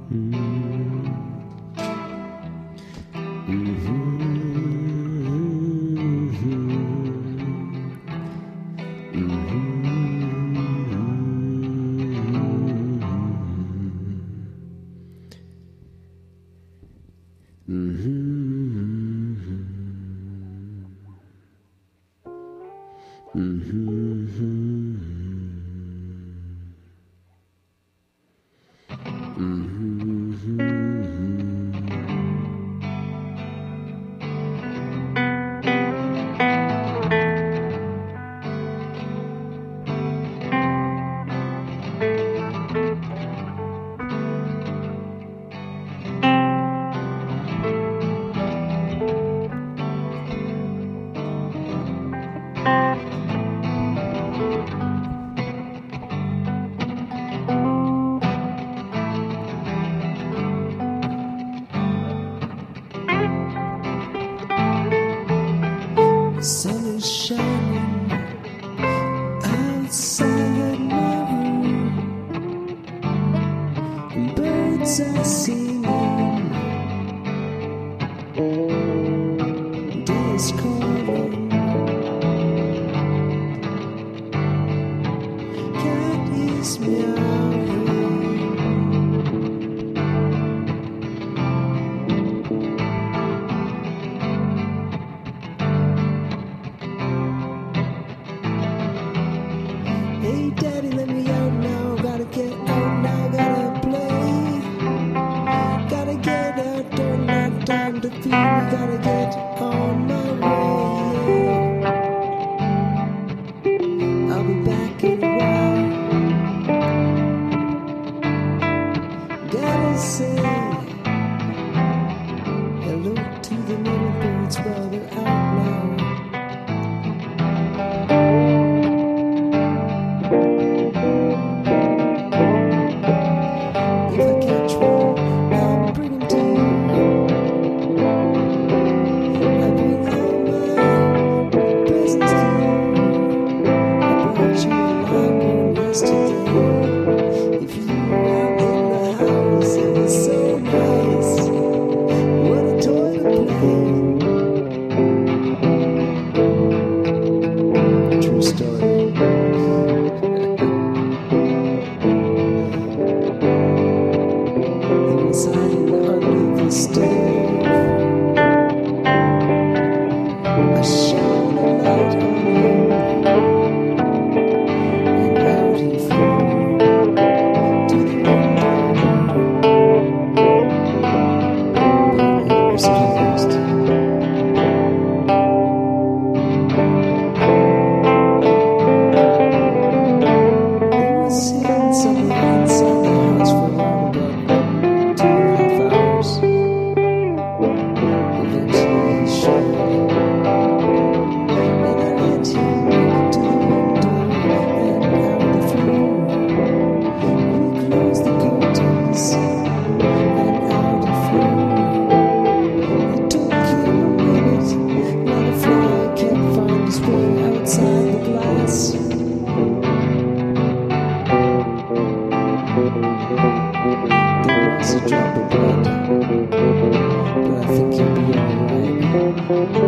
The sun is shining outside my room, and birds are singing, day is calling, cat is meowing. Hey daddy, let me out now, gotta get out now, gotta play. Gotta get out, don't have time to feel me, gotta get on my way. I'll be back in a while. Gotta say hello to the little birds while they're out now. If I catch one, I'll bring him to you. I bring all my presents to you. I brought you a long one yesterday. If you were out in the house, it was so nice. What a toy to play. True story. Hiding under the stove, I shone a light on him, and out he flew to the window, but it was closed. There was hints on the inside the house for around about 2.5 hours. Eventually he showed, and I led him to the window and out the floor. We closed the curtains and out the floor. It took him a minute, like a fly can't find his way outside the glass. There was a drop of blood, but I think he'll be alright.